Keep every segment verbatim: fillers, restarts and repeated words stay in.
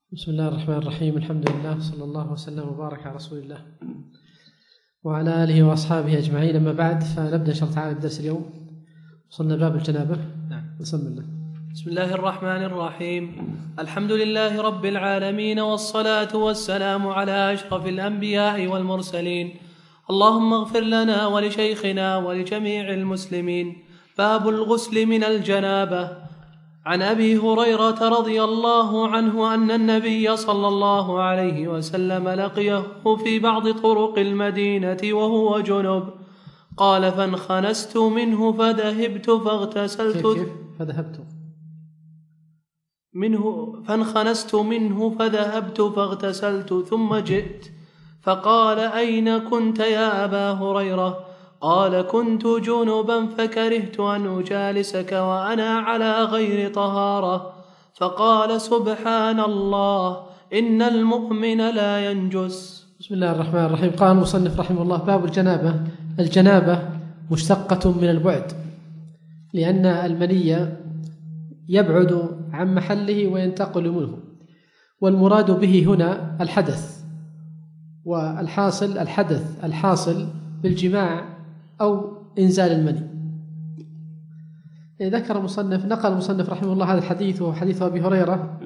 بسم الله الرحمن الرحيم. الحمد لله، صلى الله وسلم وبارك على رسول الله وعلى آله وأصحابه أجمعين. أما بعد، فنبدأ إن شاء الله تعالى الدرس اليوم. وصلنا باب الجنابة. نعم. بسم الله. بسم الله الرحمن الرحيم. الحمد لله رب العالمين، والصلاة والسلام على أشرف الأنبياء والمرسلين. اللهم اغفر لنا ولشيخنا ولجميع المسلمين. باب الغسل من الجنابة. عن أبي هريرة رضي الله عنه أن النبي صلى الله عليه وسلم لقيه في بعض طرق المدينة وهو جنب، قال: فانخنست منه فذهبت فاغتسلت كيف كيف فذهبت منه فانخنست منه فذهبت فاغتسلت ثم جئت، فقال: أين كنت يا أبا هريرة؟ قال: كنت جنبا فكرهت أن أجالسك وأنا على غير طهارة. فقال: سبحان الله، إن المؤمن لا ينجس. بسم الله الرحمن الرحيم. قال المصنف رحمه الله: باب الجنابة. الجنابة مشتقة من البعد، لأن المني يبعد عن محله وينتقل منه، والمراد به هنا الحدث، والحاصل الحدث الحاصل بالجماع أو إنزال المني. ذكر المصنف نقل المصنف رحمه الله هذا الحديث، وهو حديث أبي هريرة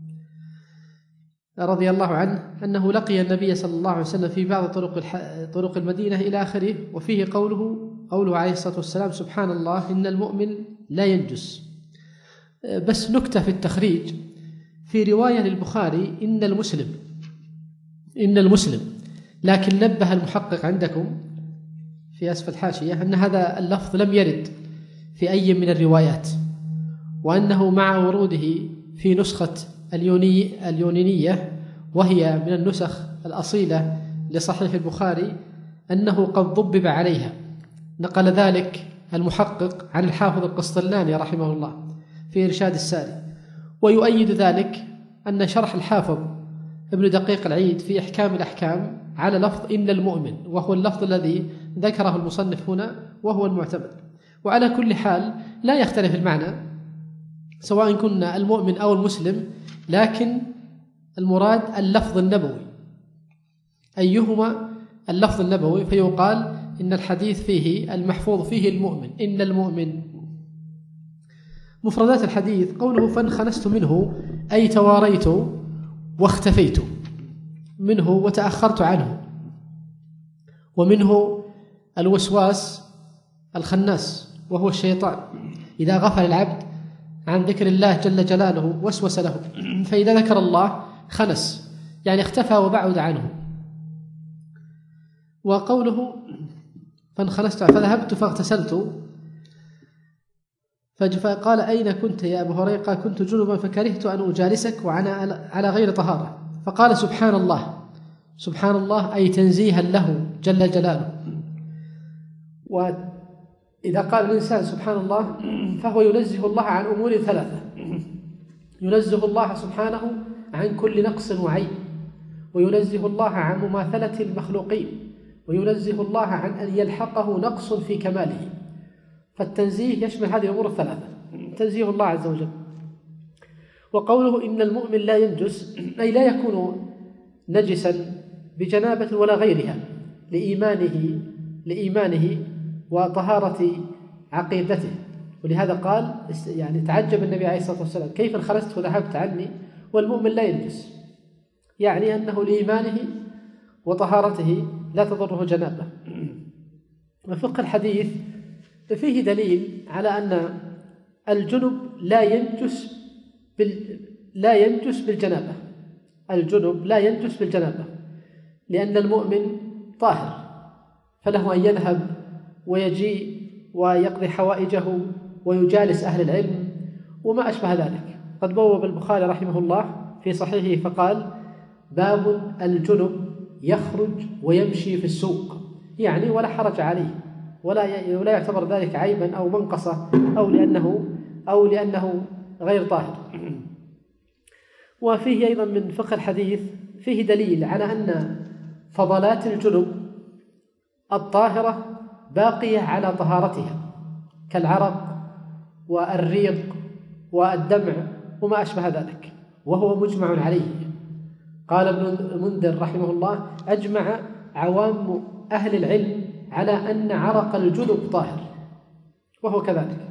رضي الله عنه أنه لقي النبي صلى الله عليه وسلم في بعض طرق طرق المدينة إلى آخره، وفيه قوله قوله عليه الصلاة والسلام: سبحان الله، إن المؤمن لا ينجس. بس نكتة في التخريج: في رواية للبخاري إن المسلم إن المسلم لكن نبه المحقق عندكم في أسفل الحاشية أن هذا اللفظ لم يرد في أي من الروايات، وأنه مع وروده في نسخة اليوني اليونينية، وهي من النسخ الأصيلة لصحيح البخاري، أنه قد ضبب عليها. نقل ذلك المحقق عن الحافظ القسطلاني رحمه الله في إرشاد الساري. ويؤيد ذلك أن شرح الحافظ ابن دقيق العيد في إحكام الأحكام على لفظ إن المؤمن، وهو اللفظ الذي ذكره المصنف هنا وهو المعتمد. وعلى كل حال لا يختلف المعنى سواء كنا المؤمن أو المسلم، لكن المراد اللفظ النبوي، أيهما اللفظ النبوي، فيقال إن الحديث فيه المحفوظ فيه المؤمن، إن المؤمن. مفردات الحديث: قوله فانخنست منه أي تواريت واختفيت منه وتأخرت عنه، ومنه الوسواس الخناس وهو الشيطان، إذا غفل العبد عن ذكر الله جل جلاله وسوس له، فإذا ذكر الله خنس، يعني اختفى وبعد عنه. وقوله فانخنست فذهبت فاغتسلت، فقال: أين كنت يا أبا هريرة؟ قال: كنت جنبا فكرهت أن أجالسك وأنا على غير طهارة. فقال: سبحان الله. سبحان الله أي تنزيها له جل جلاله. وإذا قال الإنسان سبحان الله فهو ينزه الله عن أمور ثلاثة: ينزه الله سبحانه عن كل نقص وعيب، وينزه الله عن مماثلة المخلوقين، وينزه الله عن أن يلحقه نقص في كماله. فالتنزيه يشمل هذه الأمور الثلاثة، تنزيه الله عز وجل. وقوله إن المؤمن لا ينجس أي لا يكون نجسا بجنابة ولا غيرها، لإيمانه لإيمانه وطهارة عقيدته. ولهذا قال يعني تعجب النبي عليه الصلاة والسلام: كيف انخرجت وذهبت عني والمؤمن لا ينجس، يعني أنه لإيمانه وطهارته لا تضره جنابه. وفقه الحديث فيه دليل على أن الجنب لا ينجس بال... لا ينجس بالجنابة. الجنب لا ينجس بالجنابة، لأن المؤمن طاهر، فله أن يذهب ويجيء ويقضي حوائجه ويجالس أهل العلم وما أشبه ذلك. قد بوب البخاري رحمه الله في صحيحه فقال: باب الجنب يخرج ويمشي في السوق، يعني ولا حرج عليه، ولا ولا يعتبر ذلك عيبا أو منقصة أو لأنه أو لأنه غير طاهر. وفيه أيضا من فقه الحديث فيه دليل على أن فضلات الجنب الطاهرة باقية على طهارتها، كالعرق والريق والدمع وما أشبه ذلك، وهو مجمع عليه. قال ابن المنذر رحمه الله: أجمع عوام أهل العلم على أن عرق الجنب طاهر، وهو كذلك.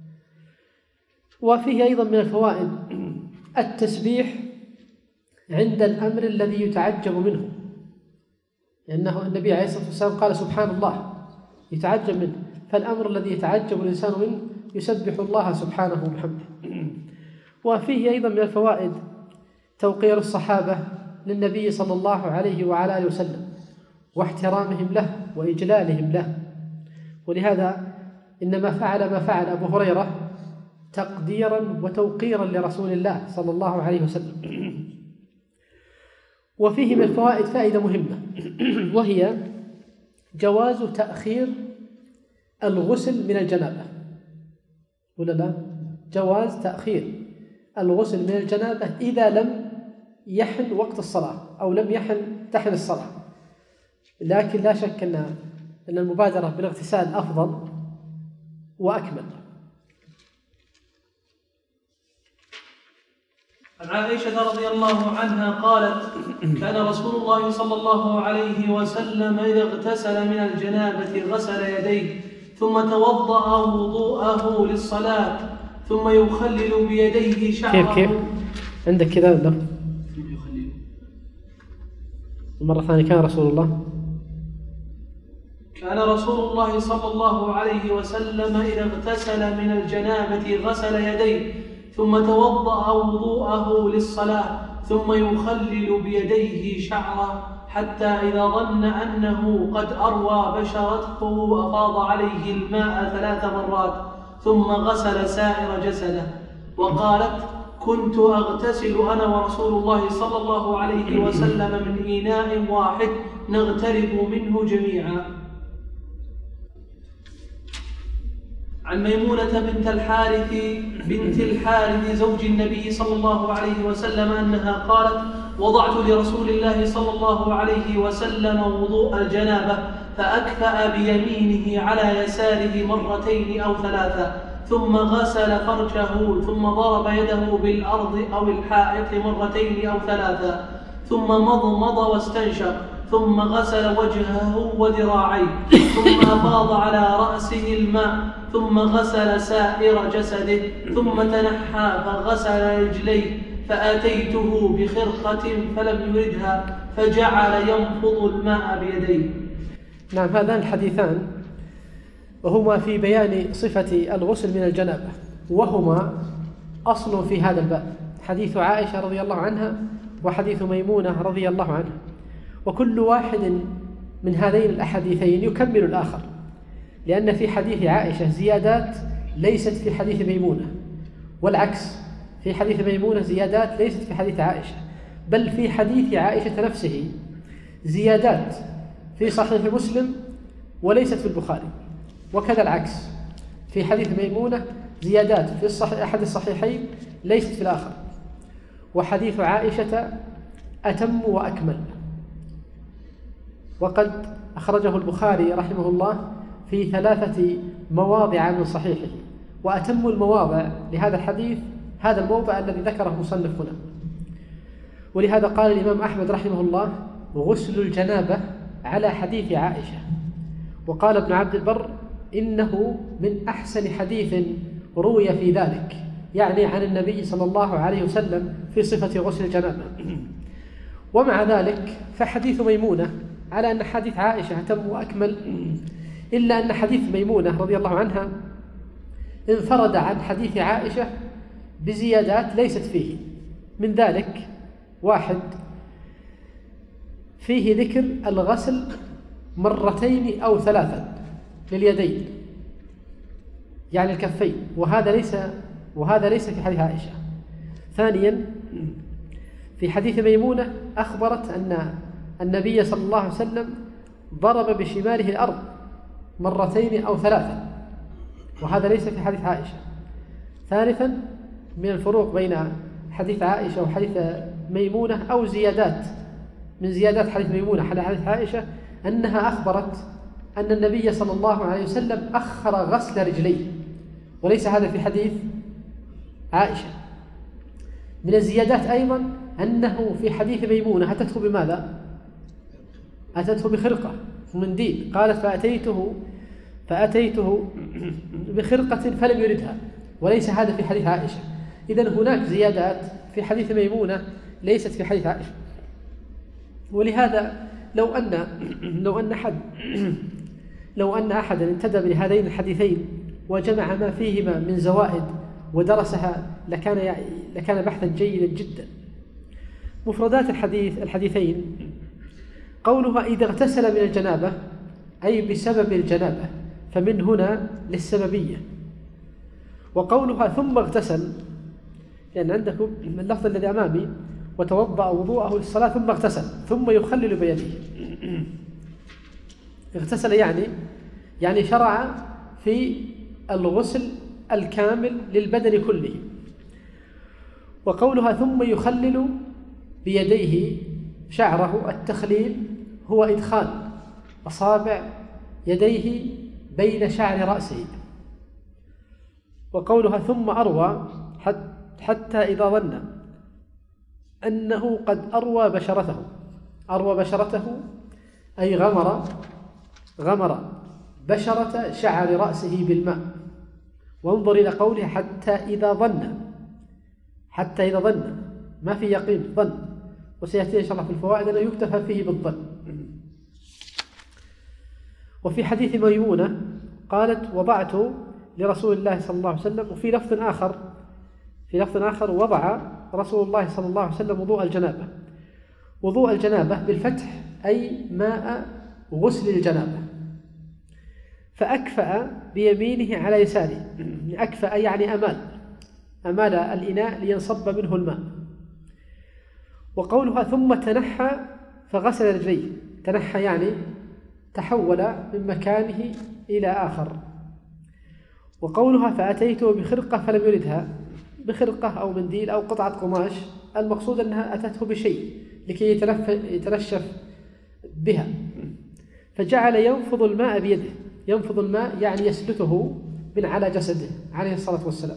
وفيه أيضا من الفوائد التسبيح عند الأمر الذي يتعجب منه، لأنه النبي عليه الصلاة والسلام قال: سبحان الله، يتعجب منه، فالأمر الذي يتعجب الإنسان منه يسبح الله سبحانه وبحمده. وفيه أيضا من الفوائد توقير الصحابة للنبي صلى الله عليه وعلى آله وسلم، واحترامهم له وإجلالهم له، ولهذا إنما فعل ما فعل أبو هريرة تقديرا وتوقيرا لرسول الله صلى الله عليه وسلم. وفيه من الفوائد فائدة مهمة، وهي جواز تأخير الغسل من الجنابة، ولا لا؟ جواز تأخير الغسل من الجنابة إذا لم يحن وقت الصلاة أو لم يحن تحن الصلاة، لكن لا شك أن أن المبادرة بالاغتسال أفضل وأكمل. عن عائشة رضي الله عنها قالت: كان رسول الله صلى الله عليه وسلم إذا اغتسل من الجنابة غسل يديه ثم توضأ وضوءه للصلاة ثم يخلل بيديه شعره. كيف كيف عندك كذا له مرة ثانية؟ كان رسول الله كان رسول الله صلى الله عليه وسلم إذا اغتسل من الجنابة غسل يديه ثم توضأ وضوءه للصلاة ثم يخلل بيديه شعره، حتى إذا ظن أنه قد أروى بشرته أفاض عليه الماء ثلاث مرات ثم غسل سائر جسده. وقالت: كنت أغتسل أنا ورسول الله صلى الله عليه وسلم من إناء واحد نغترف منه جميعا. عن ميمونة بنت الحارث بنت الحارث زوج النبي صلى الله عليه وسلم أنها قالت: وضعت لرسول الله صلى الله عليه وسلم وضوء الجنابة فأكفأ بيمينه على يساره مرتين أو ثلاثة، ثم غسل فرجه ثم ضرب يده بالأرض أو الحائط مرتين أو ثلاثة، ثم مضمض واستنشق، ثم غسل وجهه وذراعيه، ثم أفاض على رأسه الماء، ثم غسل سائر جسده، ثم تنحى فغسل رجليه، فأتيته بخرقة فلم يردها فجعل ينفض الماء بيديه. نعم، هذان الحديثان وهما في بيان صفة الغسل من الجنابة، وهما أصل في هذا الباب، حديث عائشة رضي الله عنها وحديث ميمونة رضي الله عنها، وكل واحد من هذين الأحاديثين يكمل الآخر، لأن في حديث عائشة زيادات ليست في حديث ميمونة، والعكس، في حديث ميمونة زيادات ليست في حديث عائشة، بل في حديث عائشة نفسه زيادات في صحيح مسلم وليست في البخاري، وكذا العكس، في حديث ميمونة زيادات في الصحيح أحد الصحيحين ليست في الآخر. وحديث عائشة أتم وأكمل، وقد أخرجه البخاري رحمه الله في ثلاثة مواضع من صحيحه، وأتم المواضع لهذا الحديث هذا الموضع الذي ذكره مصنف هنا. ولهذا قال الإمام أحمد رحمه الله: غسل الجنابة على حديث عائشة. وقال ابن عبد البر: إنه من أحسن حديث روي في ذلك، يعني عن النبي صلى الله عليه وسلم في صفة غسل الجنابة. ومع ذلك فحديث ميمونة على أن حديث عائشة أتم وأكمل، إلا أن حديث ميمونة رضي الله عنها انفرد عن حديث عائشة بزيادات ليست فيه. من ذلك: واحد، فيه ذكر الغسل مرتين أو ثلاثا لليدين، يعني الكفين، وهذا ليس وهذا ليس في حديث عائشة. ثانيا، في حديث ميمونة أخبرت أن النبي صلى الله عليه وسلم ضرب بشماله الأرض مرتين أو ثلاثا، وهذا ليس في حديث عائشة. ثالثا، من الفروق بين حديث عائشة وحديث ميمونة أو زيادات من زيادات حديث ميمونة على حديث عائشة، أنها أخبرت أن النبي صلى الله عليه وسلم أخر غسل رجليه، وليس هذا في حديث عائشة. من الزيادات أيضا أنه في حديث ميمونة أتته بماذا؟ أتته بخرقة ومنديل، قالت فأتيته فأتيته بخرقة فلم يردها، وليس هذا في حديث عائشة. إذن هناك زيادات في حديث ميمونة ليست في حديث عائشة. ولهذا لو أن لو أن حد لو أن أحدا انتدب لهذين الحديثين وجمع ما فيهما من زوائد ودرسها لكان لكان بحثا جيدا جدا. مفردات الحديث الحديثين: قولها إذا اغتسل من الجنابة أي بسبب الجنابة، فمن هنا للسببية. وقولها ثم اغتسل، لأن عندكم اللفظ الذي أمامي وتوضأ وضوءه للصلاة ثم اغتسل، ثم يخلل بيده. اغتسل يعني يعني شرع في الغسل الكامل للبدن كله. وقولها ثم يخلل بيديه شعره، التخليل هو إدخال أصابع يديه بين شعر رأسه. وقولها ثم أروى حتى إذا ظن أنه قد أروى بشرته، أروى بشرته أي غمر غمر بشرة شعر رأسه بالماء. وانظر إلى قوله حتى إذا ظن، حتى إذا ظن ما في يقين، ظن، وسيأتي إن شاء الله في الفوائد أنه يكتفى فيه بالظن. وفي حديث ميمونة قالت وضعت لرسول الله صلى الله عليه وسلم، وفي لفظ آخر في لفظ آخر وضع رسول الله صلى الله عليه وسلم وضوء الجنابة. وضوء الجنابة بالفتح أي ماء غسل الجنابة. فأكفأ بيمينه على يساره، أكفأ يعني أمال أمال الإناء لينصب منه الماء. وقولها ثم تنحى فغسل رجليه، تنحى يعني تحول من مكانه إلى آخر. وقولها فأتيته بخرقة فلم يردها، بخرقة أو منديل أو قطعة قماش، المقصود أنها أتته بشيء لكي يتنشف بها، فجعل ينفض الماء بيده. ينفض الماء يعني يسلته من على جسده عليه الصلاة والسلام.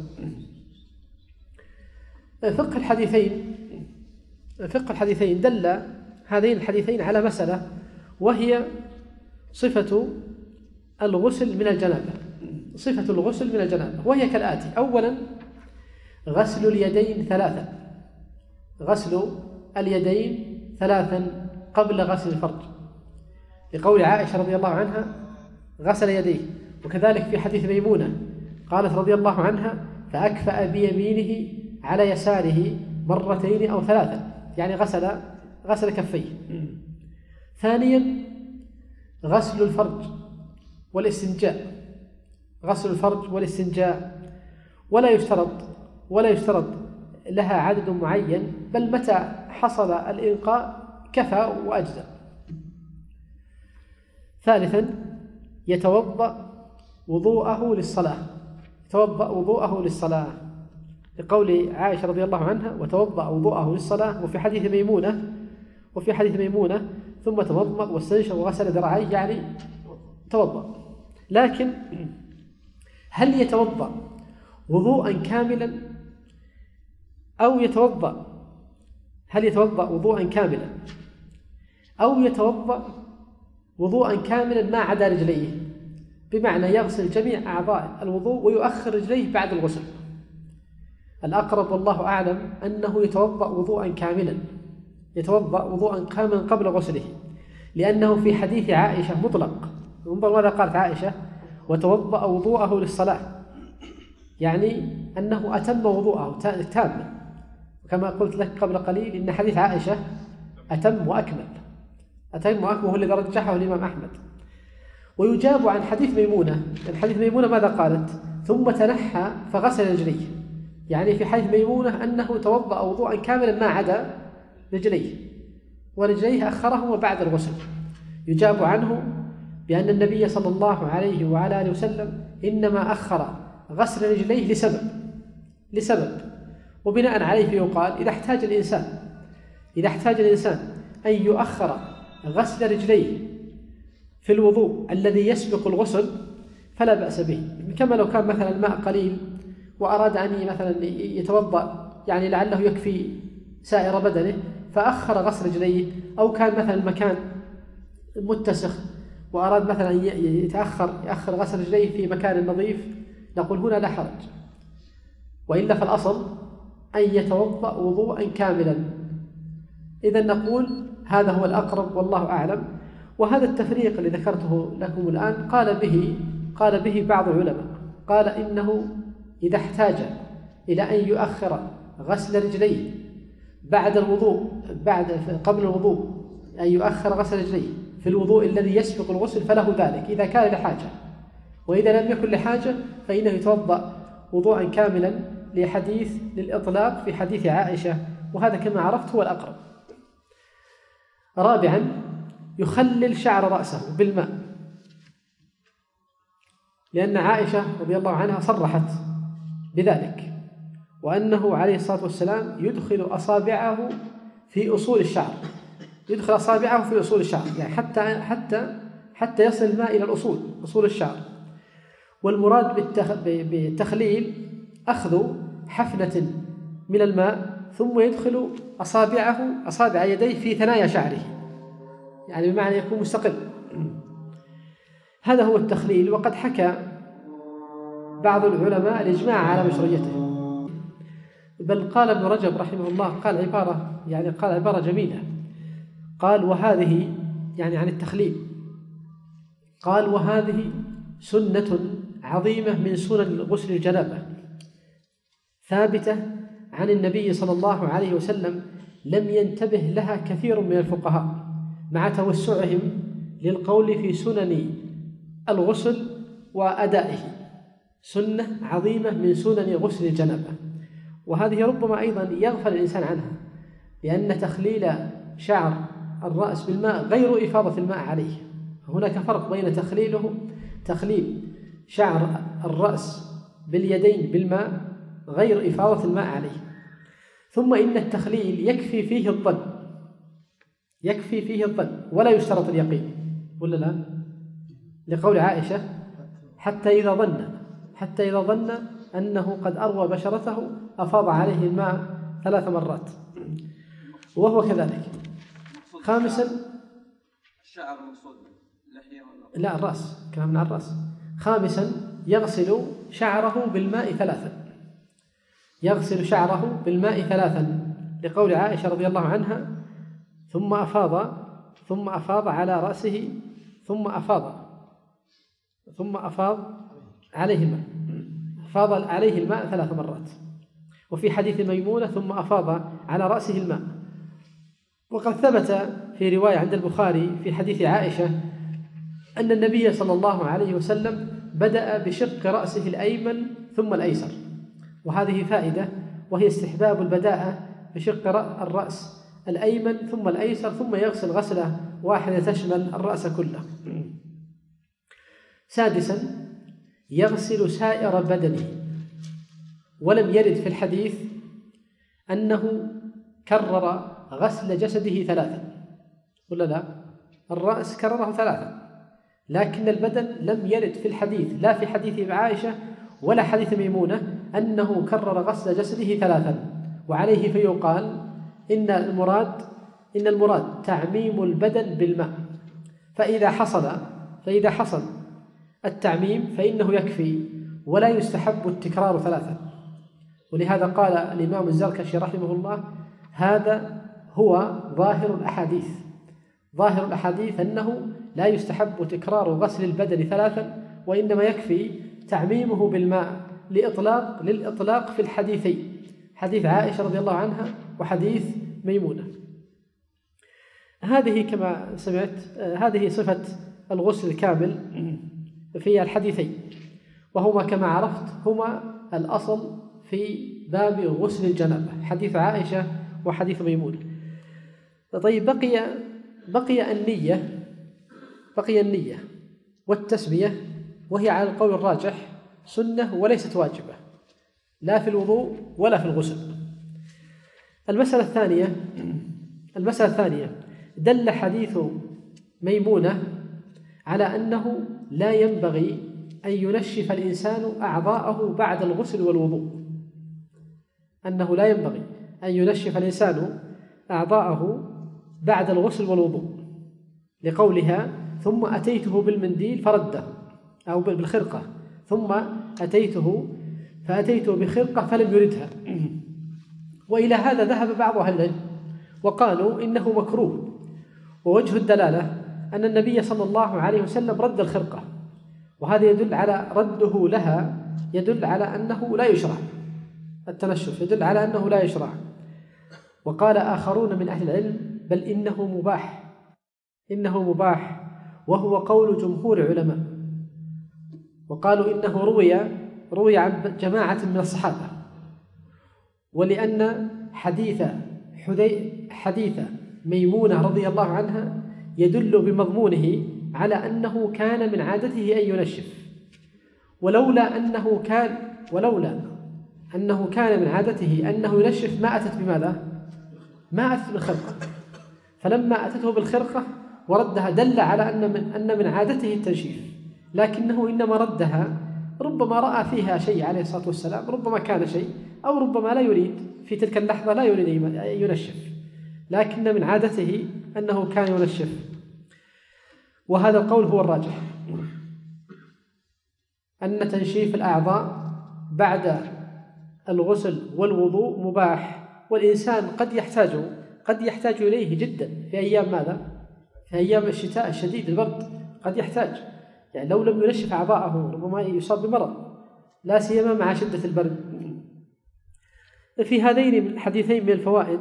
فقه الحديثين فقه الحديثين دل هذين الحديثين على مسألة، وهي صفة الغسل من الجنابة. صفة الغسل من الجنابة وهي كالآتي: أولا غسل اليدين ثلاثا، غسل اليدين ثلاثا قبل غسل الفرج، لقول عائشة رضي الله عنها غسل يديه. وكذلك في حديث ميمونة قالت رضي الله عنها فأكفأ بيمينه على يساره مرتين أو ثلاثا، يعني غسل غسل كفيه. ثانيا غسل الفرج والاستنجاء، غسل الفرج والاستنجاء، ولا يشترط ولا يشترط لها عدد معين، بل متى حصل الإنقاء كفى وأجزأ. ثالثا يتوضأ وضوءه للصلاة، يتوضأ وضوءه للصلاة، لقول عائشة رضي الله عنها وتوضأ وضوءه للصلاة. وفي حديث ميمونة وفي حديث ميمونة ثم تمضمض واستنشق وغسل ذراعيه، يعني توضأ. لكن هل يتوضأ وضوءا كاملا أو يتوضأ هل يتوضأ وضوءا كاملا أو يتوضأ وضوءا كاملا ما عدا رجليه، بمعنى يغسل جميع أعضاء الوضوء ويؤخر رجليه بعد الغسل؟ الأقرب والله أعلم أنه يتوضأ وضوءا كاملا، يتوضأ وضوءا كاملا قبل غسله، لأنه في حديث عائشة مطلق. انظر ماذا قالت عائشة: وتوضأ وضوءه للصلاة، يعني أنه أتم وضوءه تاما، كما قلت لك قبل قليل إن حديث عائشة أتم وأكمل أتم وأكمل هو الذي رجحه الإمام أحمد. ويجاب عن حديث ميمونة، الحديث ميمونة ماذا قالت؟ ثم تنحى فغسل رجليه، يعني في حديث ميمونة أنه توضأ وضوءا كاملا ما عدا رجليه، ورجليه أخرهما بعد الغسل. يجاب عنه بأن النبي صلى الله عليه وعلى آله وسلم إنما أخر غسل رجليه لسبب لسبب وبناء عليه يقال إذا احتاج الإنسان إذا احتاج الإنسان أن يؤخر غسل رجليه في الوضوء الذي يسبق الغسل فلا بأس به، كما لو كان مثلا الماء قليل وأراد أن مثلا يتوضأ، يعني لعله يكفي سائر بدنه فأخر غسل رجليه، أو كان مثلا المكان متسخ وأراد مثلا يتأخر يأخر غسل رجليه في مكان نظيف، نقول هنا لا حرج، وإلا فالأصل أن يتوضأ وضوءا كاملا. إذن نقول هذا هو الأقرب والله أعلم. وهذا التفريق الذي ذكرته لكم الآن قال به قال به بعض العلماء، قال إنه إذا احتاج إلى أن يؤخر غسل رجليه بعد الوضوء بعد قبل الوضوء، أن يؤخر غسل رجليه في الوضوء الذي يسبق الغسل فله ذلك إذا كان لحاجة، وإذا لم يكن لحاجة فإنه يتوضأ وضوءا كاملا لحديث للإطلاق في حديث عائشة، وهذا كما عرفت هو الأقرب. رابعا يخلل شعر رأسه بالماء، لأن عائشة رضي الله عنها صرحت بذلك، وأنه عليه الصلاة والسلام يدخل أصابعه في أصول الشعر، يدخل أصابعه في أصول الشعر، يعني حتى حتى حتى يصل الماء إلى الأصول أصول الشعر. والمراد بالتخليل أخذ حفنة من الماء ثم يدخل أصابعه أصابع يديه في ثنايا شعره، يعني بمعنى يكون مستقل. هذا هو التخليل. وقد حكى بعض العلماء الإجماع على مشروعيته، بل قال ابن رجب رحمه الله قال عبارة يعني قال عبارة جميلة، قال وهذه يعني عن التخليل، قال وهذه سنة عظيمة من سنن غسل الجنابة ثابتة عن النبي صلى الله عليه وسلم، لم ينتبه لها كثير من الفقهاء مع توسعهم للقول في سنن الغسل وأدائه، سنة عظيمة من سنن غسل الجنابة. وهذه ربما أيضا يغفل الإنسان عنها، لأن تخليل شعر الرأس بالماء غير إفاضة الماء عليه. هناك فرق بين تخليله تخليل شعر الرأس باليدين بالماء غير إفاضة الماء عليه. ثم إن التخليل يكفي فيه الظن، يكفي فيه الظن ولا يشترط اليقين، ولا لا؟ لقول عائشة حتى إذا ظن حتى إذا ظن أنه قد أروى بشرته أفاض عليه الماء ثلاث مرات، وهو كذلك. خامسا الشعر المقصود اللحية ولا لا الرأس، كلامنا عن الرأس. خامسا يغسل شعره بالماء ثلاثا، يغسل شعره بالماء ثلاثا لقول عائشة رضي الله عنها ثم أفاض ثم أفاض على رأسه ثم أفاض ثم أفاض عليه الماء أفاض عليه الماء ثلاث مرات. وفي حديث ميمونة ثم أفاض على رأسه الماء. وقد ثبت في رواية عند البخاري في حديث عائشة أن النبي صلى الله عليه وسلم بدأ بشق رأسه الأيمن ثم الأيسر، وهذه فائدة، وهي استحباب البداءة بشق الرأس الأيمن ثم الأيسر، ثم يغسل غسلة واحدة تشمل الرأس كله. سادسا يغسل سائر بدنه، ولم يرد في الحديث أنه كرر غسل جسده ثلاثا، ولا لا؟ الرأس كرره ثلاثا، لكن البدن لم يرد في الحديث لا في حديث عائشة ولا حديث ميمونة أنه كرر غسل جسده ثلاثا. وعليه فيقال إن المراد إن المراد تعميم البدن بالماء، فإذا حصل فإذا حصل التعميم فإنه يكفي ولا يستحب التكرار ثلاثا. ولهذا قال الإمام الزركشي رحمه الله هذا هو ظاهر الأحاديث، ظاهر الأحاديث أنه لا يستحب تكرار غسل البدن ثلاثا، وإنما يكفي تعميمه بالماء لإطلاق للإطلاق في الحديثين، حديث عائشة رضي الله عنها وحديث ميمونة. هذه كما سمعت هذه صفة الغسل الكامل في الحديثين، وهما كما عرفت هما الأصل في باب غسل الجنابة، حديث عائشة وحديث ميمونة. طيب بقي بقي النية بقي النية والتسمية، وهي على القول الراجح سنة وليست واجبة لا في الوضوء ولا في الغسل. المسألة الثانية المسألة الثانية دل حديث ميمونة على أنه لا ينبغي أن ينشف الإنسان أعضاءه بعد الغسل والوضوء، أنه لا ينبغي أن ينشف الإنسان أعضاءه بعد الغسل والوضوء، لقولها ثم أتيته بالمنديل فرده، أو بالخرقة، ثم أتيته فأتيته بخرقة فلم يردها. وإلى هذا ذهب بعض أهل العلم وقالوا إنه مكروه، ووجه الدلالة أن النبي صلى الله عليه وسلم رد الخرقة، وهذا يدل على رده لها، يدل على أنه لا يشرع التنشف، يدل على أنه لا يشرع. وقال آخرون من أهل العلم بل إنه مباح، إنه مباح، وهو قول جمهور العلماء. وقالوا إنه روي روي عن جماعة من الصحابة، ولأن حديث حدي حديث ميمونة رضي الله عنها يدل بمضمونه على أنه كان من عادته أن ينشف، ولولا أنه كان ولولا أنه كان من عادته أنه ينشف ما أتت بماذا؟ ما أتت بالخرقة، فلما أتته بالخرقة وردها دل على أن من أن من عادته التنشيف، لكنه إنما ردها ربما رأى فيها شيء عليه الصلاة والسلام، ربما كان شيء، أو ربما لا يريد في تلك اللحظة، لا يريد أن ينشف، لكن من عادته أنه كان ينشف. وهذا القول هو الراجح، أن تنشيف الأعضاء بعد الغسل والوضوء مباح، والإنسان قد يحتاج قد يحتاج إليه جدا في أيام ماذا؟ في أيام الشتاء الشديد البرد قد يحتاج، يعني لو لم ينشف أعضاءه ربما يصاب بمرض، لا سيما مع شدة البرد. في هذين الحديثين من الفوائد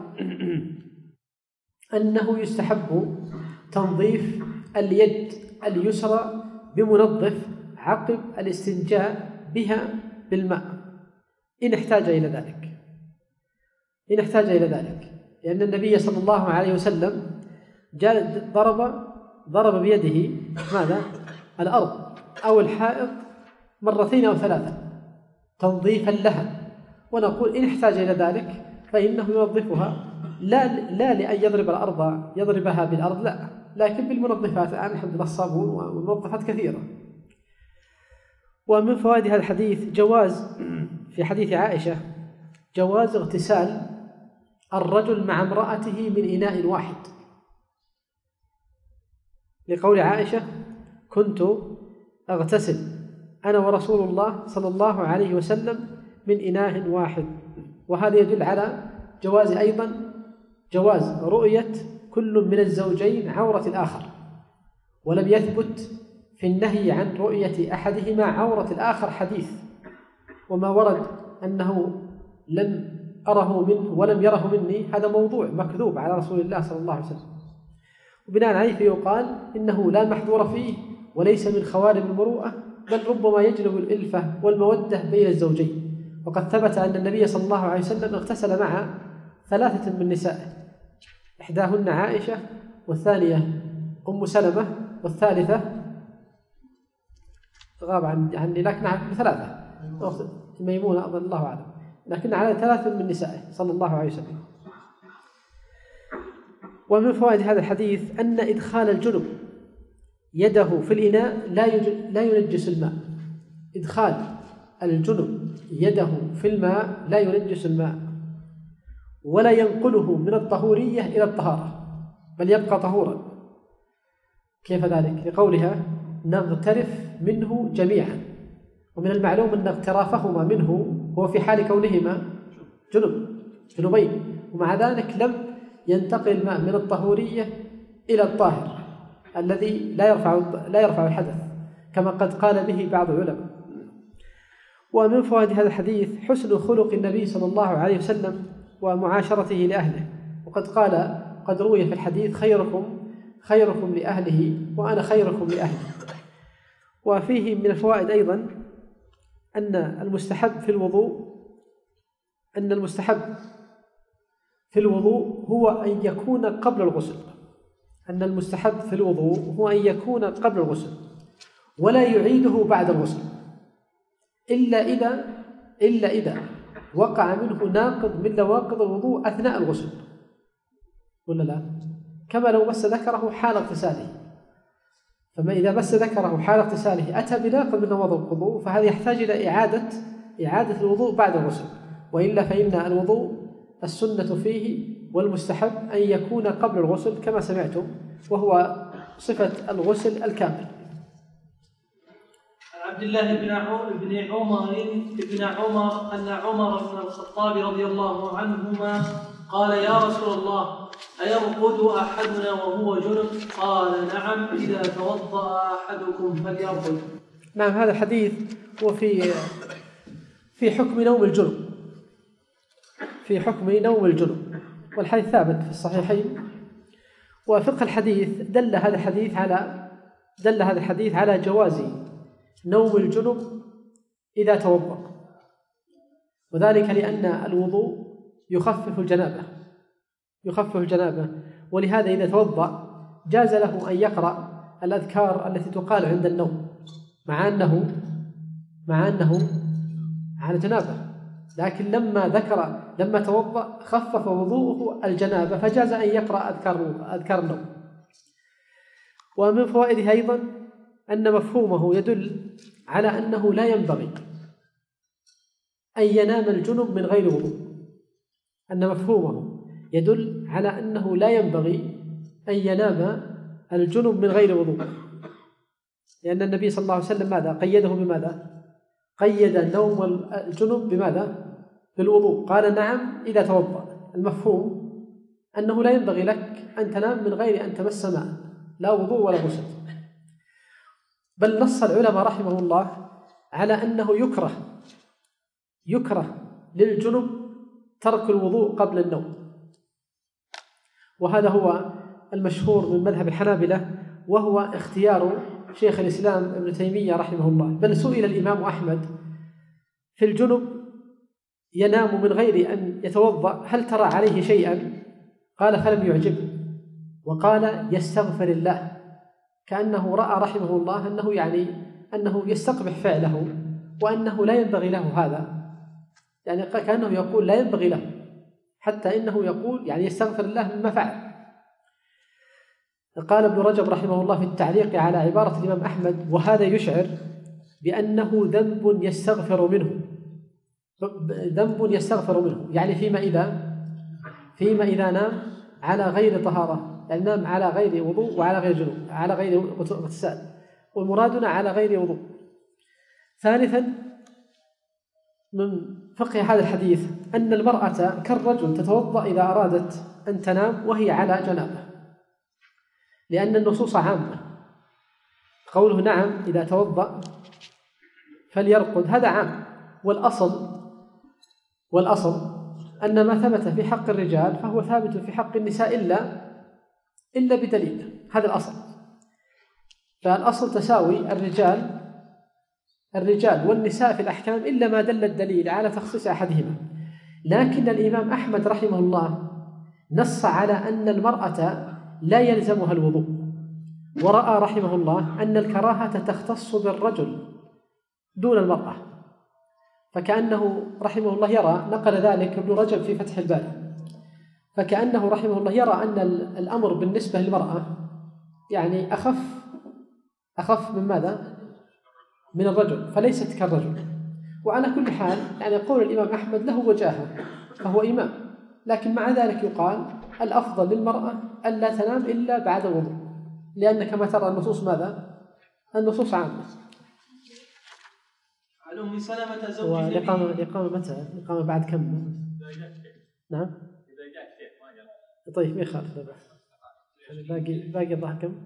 أنه يستحب تنظيف اليد اليسرى بمنظف عقب الاستنجاء بها بالماء إن احتاج إلى ذلك، إن احتاج إلى ذلك، لأن النبي صلى الله عليه وسلم جاء ضرب ضرب بيده ماذا؟ الأرض أو الحائط مرتين أو ثلاثة تنظيفا لها، ونقول إن احتاج إلى ذلك فإنه ينظفها، لا لا لأن يضرب الأرض يضربها بالأرض، لا، لكن بالمنظفات، الحمد لله الصابون ومنظفات كثيرة. ومن فوائد هذا الحديث جواز في حديث عائشة جواز اغتسال الرجل مع امرأته من إناء واحد، لقول عائشة كنت أغتسل أنا ورسول الله صلى الله عليه وسلم من إناء واحد. وهذا يدل على جواز أيضا جواز رؤية كل من الزوجين عورة الآخر، ولم يثبت في النهي عن رؤية أحدهما عورة الآخر حديث، وما ورد أنه لم أره منه ولم يره مني هذا موضوع مكذوب على رسول الله صلى الله عليه وسلم، وبناء عليه فيقال إنه لا محظور فيه وليس من خوارم المروءة، بل ربما يجلب الإلفة والمودة بين الزوجين. وقد ثبت أن النبي صلى الله عليه وسلم اغتسل مع ثلاثة من نسائه، إحداهن عائشة، والثانية أم سلمة، والثالثة غاب عني لكن ثلاثة ميمونة أظن الله أعلم، لكن على ثلاثة من نسائه صلى الله عليه وسلم. ومن فوائد هذا الحديث أن إدخال الجنب يده في الإناء لا لا ينجس الماء، إدخال الجنب يده في الماء لا ينجس الماء، ولا ينقله من الطهورية إلى الطهارة، بل يبقى طهورا. كيف ذلك؟ لقولها نغترف منه جميعا، ومن المعلوم أن اغترافهما منه هو في حال كونهما جنب جنوبين، ومع ذلك لم ينتقل الماء من الطهورية إلى الطاهر الذي لا يرفع لا يرفع الحدث، كما قد قال به بعض العلماء. ومن فوائد هذا الحديث حسن خلق النبي صلى الله عليه وسلم ومعاشرته لأهله، وقد قال قد روي في الحديث خيركم خيركم لأهله وأنا خيركم لأهلي. وفيه من الفوائد أيضا أن المستحب في الوضوء أن المستحب في الوضوء هو أن يكون قبل الغسل، أن المستحب في الوضوء هو أن يكون قبل الغسل ولا يعيده بعد الغسل إلا إذا إلا إذا وقع منه ناقض من نواقض الوضوء أثناء الغسل، ولا لا؟ كما لو مس ذكره حال اغتساله، فما إذا مس ذكره حال اغتساله أتى بناقض من نواقض الوضوء، فهذا يحتاج إلى إعادة إعادة الوضوء بعد الغسل، وإلا فإن الوضوء السنة فيه والمستحب أن يكون قبل الغسل كما سمعتم، وهو صفة الغسل الكامل. عبد الله بن عمر بن عمر بن عمر أن عمر بن الخطاب رضي الله عنهما قال: يا رسول الله، أيرقد أحدنا وهو جنب؟ قال: نعم، إذا توضأ أحدكم فليرقد. نعم، هذا الحديث هو في في حكم نوم الجنب، في حكم نوم الجنب، والحديث ثابت في الصحيحين. وفقه الحديث دل هذا الحديث على دل هذا الحديث على جواز نوم الجنب إذا توضأ، وذلك لأن الوضوء يخفف الجنابة يخفف الجنابة ولهذا إذا توضأ جاز له أن يقرأ الأذكار التي تقال عند النوم، مع أنه مع أنه على جنابة، لكن لما ذكر لما توضأ خفف وضوءه الجنابة فجاز أن يقرأ أذكار أذكار النوم. ومن فوائده أيضا أن مفهومه يدل على أنه لا ينبغي أن ينام الجنب من غير وضوء، أن مفهومه يدل على أنه لا ينبغي أن ينام الجنب من غير وضوء، لأن النبي صلى الله عليه وسلم ماذا؟ قيده بماذا؟ قيد نوم الجنب بماذا؟ بالوضوء، قال: نعم، إذا توضأ. المفهوم أنه لا ينبغي لك أن تنام من غير أن تمس ماء، لا وضوء ولا غسل. بل نص العلماء رحمه الله على أنه يكره يكره للجنب ترك الوضوء قبل النوم، وهذا هو المشهور من مذهب الحنابلة، وهو اختيار شيخ الإسلام ابن تيمية رحمه الله. بل سئل الإمام أحمد في الجنب ينام من غير أن يتوضأ هل ترى عليه شيئا؟ قال: فلم يعجبه، وقال: يستغفر الله، كأنه رأى رحمه الله أنه يعني أنه يستقبح فعله وأنه لا ينبغي له هذا، يعني كأنه يقول لا ينبغي له، حتى إنه يقول يعني يستغفر الله مما فعل. قال ابن رجب رحمه الله في التعليق على عبارة الإمام أحمد: وهذا يشعر بأنه ذنب يستغفر منه ذنب يستغفر منه يعني فيما إذا فيما إذا نام على غير طهارة، يعني نام على غير وضوء وعلى غير جنوب، على غير اغتسال، والمرادنا على غير وضوء. ثالثا من فقه هذا الحديث أن المرأة كالرجل تتوضأ إذا أرادت أن تنام وهي على جنابة، لأن النصوص عامة. قوله نعم إذا توضأ فليرقد هذا عام، والأصل والأصل أن ما ثبت في حق الرجال فهو ثابت في حق النساء إلا إلا بدليل، هذا الأصل. فالأصل تساوي الرجال الرجال والنساء في الأحكام إلا ما دل الدليل على تخصيص أحدهما. لكن الإمام أحمد رحمه الله نص على أن المرأة لا يلزمها الوضوء، ورأى رحمه الله أن الكراهة تختص بالرجل دون المرأة، فكأنه رحمه الله يرى، نقل ذلك ابن رجب في فتح الباري، فكأنه رحمه الله يرى أن الأمر بالنسبة للمرأة يعني أخف أخف من ماذا؟ من الرجل، فليست كالرجل. وعلى كل حال يعني قول الإمام أحمد له وجاهة، فهو إمام، لكن مع ذلك يقال الأفضل للمرأة ألا تنام إلا بعد الوضوء، لأن كما ترى النصوص ماذا؟ النصوص عامة. عن أم سلمة زوج النبي. والإقامة الإقامة متى؟ الإقامة بعد كم؟ نعم. طيب ما يخالف، لا بأس. باقي باقي الظهر كم؟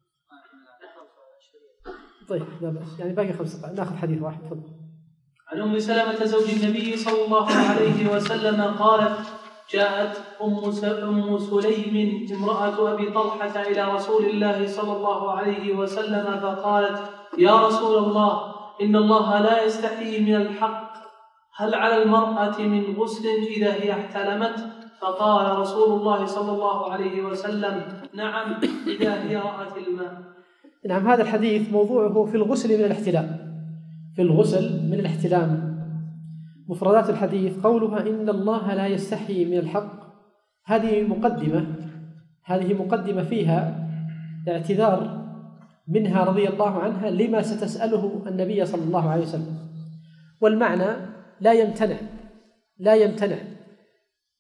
طيب لا بأس، يعني باقي خمس دقائق، ناخذ حديث واحد. تفضل. عن أم سلمة زوج النبي صلى الله عليه وسلم قالت: جاءت أم سليم امرأة أبي طلحة إلى رسول الله صلى الله عليه وسلم فقالت: يا رسول الله، إن الله لا يستحيي من الحق، هل على المرأة من غسل إذا هي احتلمت؟ فقال رسول الله صلى الله عليه وسلم: نعم، إذا هي رأت الماء. نعم، هذا الحديث موضوعه في الغسل من الاحتلام في الغسل من الاحتلام. مفردات الحديث قولها إن الله لا يستحيي من الحق، هذه مقدمة هذه مقدمة فيها اعتذار منها رضي الله عنها لما ستسأله النبي صلى الله عليه وسلم، والمعنى لا يمتنع لا يمتنع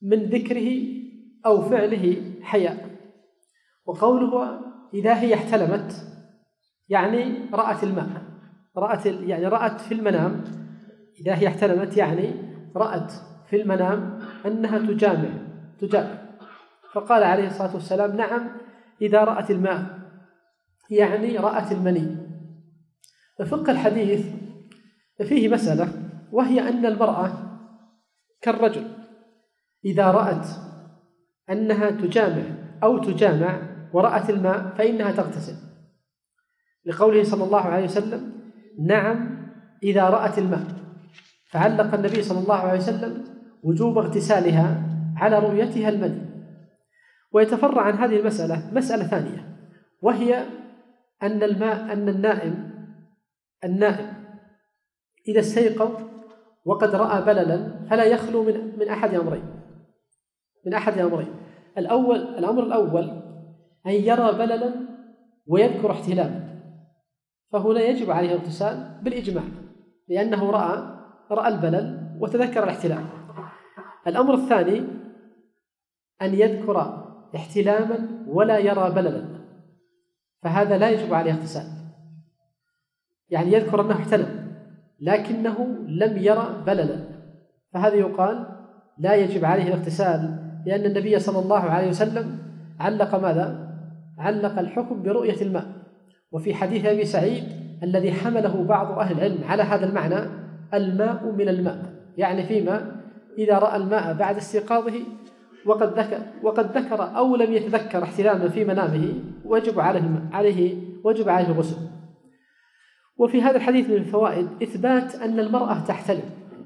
من ذكره أو فعله حياء. وقوله إذا هي احتلمت يعني رأت الماء، رأت يعني رأت في المنام، إذا هي احتلمت يعني رأت في المنام أنها تجامع تجامع فقال عليه الصلاة والسلام نعم إذا رأت الماء يعني رأت المني. ففقه الحديث فيه مسألة، وهي أن المرأة كالرجل إذا رأت أنها تجامع أو تجامع ورأت الماء فإنها تغتسل، لقوله صلى الله عليه وسلم نعم إذا رأت الماء، فعلق النبي صلى الله عليه وسلم وجوب اغتسالها على رؤيتها المني. ويتفرع عن هذه المسألة مسألة ثانية، وهي أن الماء أن النائم النائم إذا استيقظ وقد رأى بللا فلا يخلو من من أحد أمرين من أحد أمرين الأول الأمر الأول أن يرى بللا ويذكر احتلاما، فهنا يجب عليه الاغتسال بالإجماع لأنه رأى رأى البلل وتذكر الاحتلام. الأمر الثاني أن يذكر احتلاما ولا يرى بللا، فهذا لا يجب عليه اغتسال، يعني يذكر أنه احتلم لكنه لم يرى بللا، فهذا يقال لا يجب عليه الاغتسال، لأن النبي صلى الله عليه وسلم علق ماذا؟ علق الحكم برؤية الماء. وفي حديث أبي سعيد الذي حمله بعض أهل العلم على هذا المعنى الماء من الماء، يعني فيما إذا رأى الماء بعد استيقاظه وقد ذكر وقد ذكر أو لم يتذكر احتلاما في منامه وجب عليه عليه وجب عليه الغسل. وفي هذا الحديث من الفوائد إثبات أن المرأة تحتلم،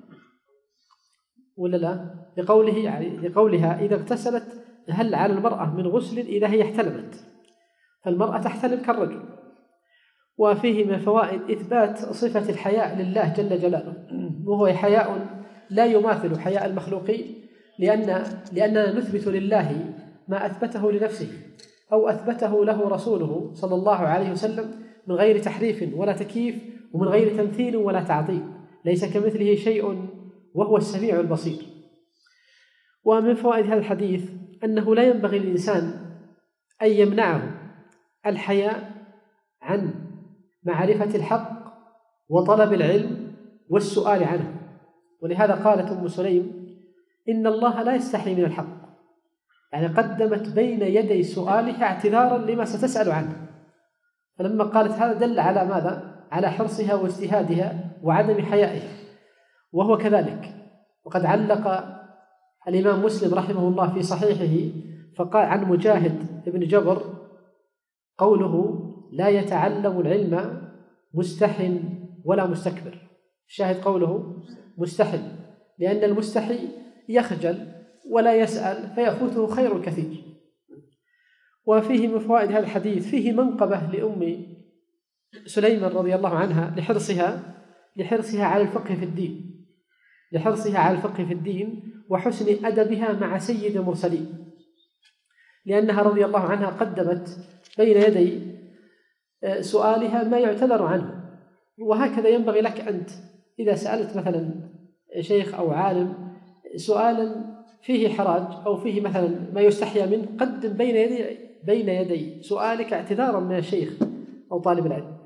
ولا لا؟ لقوله يعني لقولها إذا اغتسلت هل على المرأة من غسل إذا هي احتلمت، فالمرأة تحتلم كالرجل. وفيه من الفوائد إثبات صفة الحياء لله جل جلاله، وهو حياء لا يماثل حياء المخلوقين، لأن لأننا نثبت لله ما أثبته لنفسه أو أثبته له رسوله صلى الله عليه وسلم من غير تحريف ولا تكييف ومن غير تمثيل ولا تعطيل، ليس كمثله شيء وهو السميع البصير. ومن فوائد هذا الحديث أنه لا ينبغي للإنسان أن يمنعه الحياء عن معرفة الحق وطلب العلم والسؤال عنه، ولهذا قالت أم سليم إن الله لا يستحي من الحق، يعني قدمت بين يدي سؤالها اعتذارا لما ستسأل عنه، فلما قالت هذا دل على ماذا؟ على حرصها واجتهادها وعدم حيائها. وهو كذلك، وقد علق الإمام مسلم رحمه الله في صحيحه فقال عن مجاهد بن جبر قوله لا يتعلم العلم مستح ولا مستكبر، الشاهد قوله مستحل، لأن المستحي يخجل ولا يسأل فيفوته خير كثير. وفيه من فوائد هذا الحديث فيه منقبة لأم سليمان رضي الله عنها لحرصها لحرصها على الفقه في الدين لحرصها على الفقه في الدين وحسن أدبها مع سيد المرسلين، لأنها رضي الله عنها قدمت بين يدي سؤالها ما يعتذر عنه. وهكذا ينبغي لك أنت إذا سألت مثلا شيخ أو عالم سؤالا فيه حراج أو فيه مثلا ما يستحيا منه، قدم بين يدي بين يدي سؤالك اعتذارا من الشيخ أو طالب العلم.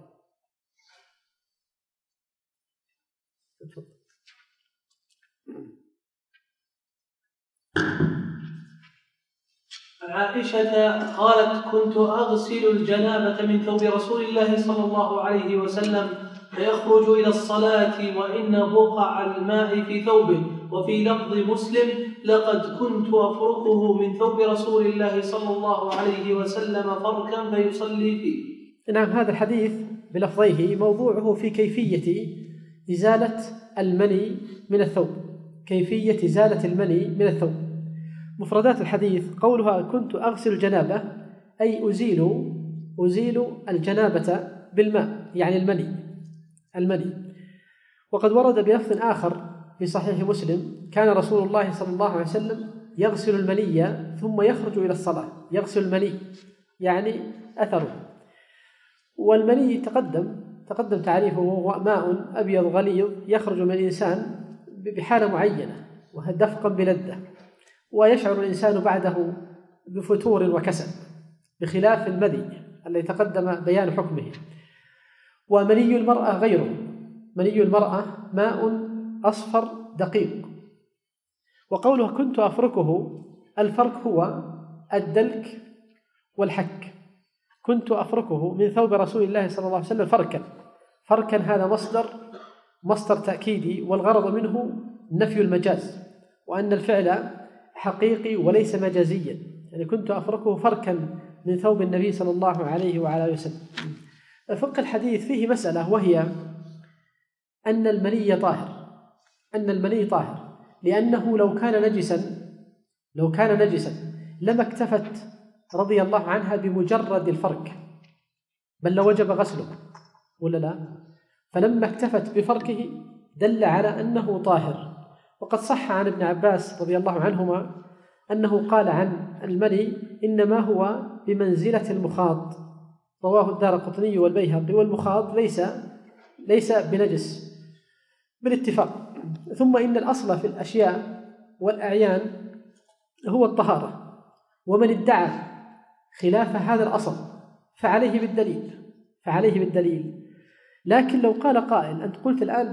عائشة قالت كنت أغسل الجنابة من ثوب رسول الله صلى الله عليه وسلم فيخرج إلى الصلاة وإن بقع الماء في ثوبه. وفي لفظ مسلم لقد كنت أفركه من ثوب رسول الله صلى الله عليه وسلم فركا فيصلي فيه. نعم، هذا الحديث بلفظيه موضوعه في كيفية إزالة المني من الثوب كيفية إزالة المني من الثوب. مفردات الحديث قولها كنت أغسل الجنابة أي أزيل أزيل الجنابة بالماء، يعني المني المني وقد ورد بلفظ آخر في صحيح مسلم كان رسول الله صلى الله عليه وسلم يغسل المني ثم يخرج إلى الصلاة. يغسل المني يعني أثره، والمني تقدم تقدم تعريفه وهو ماء أبيض غليظ يخرج من الإنسان بحالة معينة وهي دفقا بلذة، ويشعر الإنسان بعده بفتور وكسل، بخلاف المذي الذي تقدم بيان حكمه. ومني المرأة غيره، مني المرأة ماء أصفر دقيق. وقوله كنت أفركه، الفرك هو الدلك والحك. كنت أفركه من ثوب رسول الله صلى الله عليه وسلم فركا. فركا هذا مصدر مصدر تأكيدي، والغرض منه نفي المجاز، وأن الفعل حقيقي وليس مجازيا. يعني كنت أفركه فركا من ثوب النبي صلى الله عليه وعلى وسلم. فقه الحديث فيه مسألة، وهي أن المني طاهر، أن المني طاهر لأنه لو كان نجسا لو كان نجسا لما اكتفت رضي الله عنها بمجرد الفرك، بل لوجب غسله، ولا لا؟ فلما اكتفت بفركه دل على أنه طاهر. وقد صح عن ابن عباس رضي الله عنهما أنه قال عن المني إنما هو بمنزلة المخاض، رواه الدارقطني والبيهقي، والمخاض ليس ليس بنجس بالاتفاق. ثم إن الأصل في الأشياء والأعيان هو الطهارة، ومن ادعى خلاف هذا الأصل فعليه بالدليل فعليه بالدليل لكن لو قال قائل، أنت قلت الآن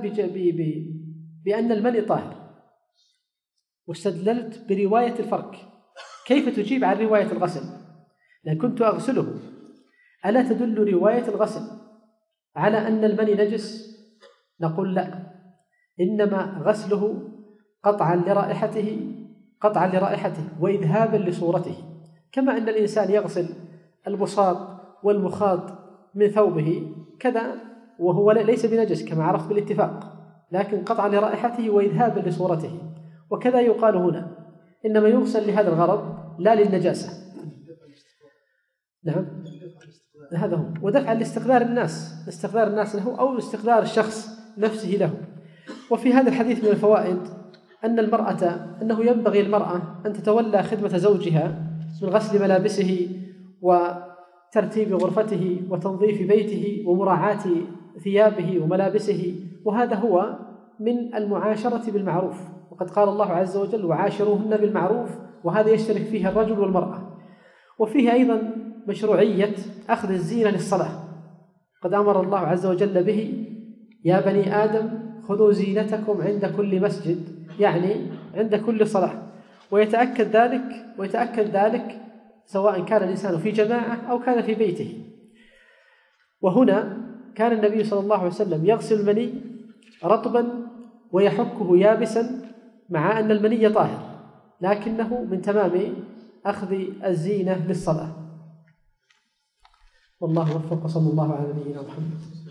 بأن المني طاهر واستدللت برواية الفرك، كيف تجيب عن رواية الغسل؟ لأن كنت أغسله، ألا تدل رواية الغسل على أن المني نجس؟ نقول لا، إنما غسله قطعا لرائحته قطعا لرائحته وإذهابا لصورته، كما أن الإنسان يغسل البصاق والمخاط من ثوبه كذا، وهو ليس بنجس كما عرفت بالاتفاق، لكن قطعا لرائحته وإذهابا لصورته. وكذا يقال هنا، إنما يغسل لهذا الغرض لا للنجاسة. نعم، هذا هو. ودفعا لاستقدار الناس استقدار الناس له، أو استقدار الشخص نفسه له. وفي هذا الحديث من الفوائد أن المرأة أنه ينبغي المرأة أن تتولى خدمة زوجها من غسل ملابسه وترتيب غرفته وتنظيف بيته ومراعاة ثيابه وملابسه، وهذا هو من المعاشرة بالمعروف. وقد قال الله عز وجل وعاشروهن بالمعروف، وهذا يشترك فيه الرجل والمرأة. وفيه أيضا مشروعية أخذ الزينة للصلاة، قد أمر الله عز وجل به: يا بني آدم خذوا زينتكم عند كل مسجد، يعني عند كل صلاة. ويتأكد ذلك ويتأكد ذلك سواء كان الإنسان في جماعة أو كان في بيته. وهنا كان النبي صلى الله عليه وسلم يغسل المني رطبا ويحكه يابسا، مع أن المني طاهر، لكنه من تمام أخذ الزينة للصلاة. والله وفق، صلى الله على نبينا محمد.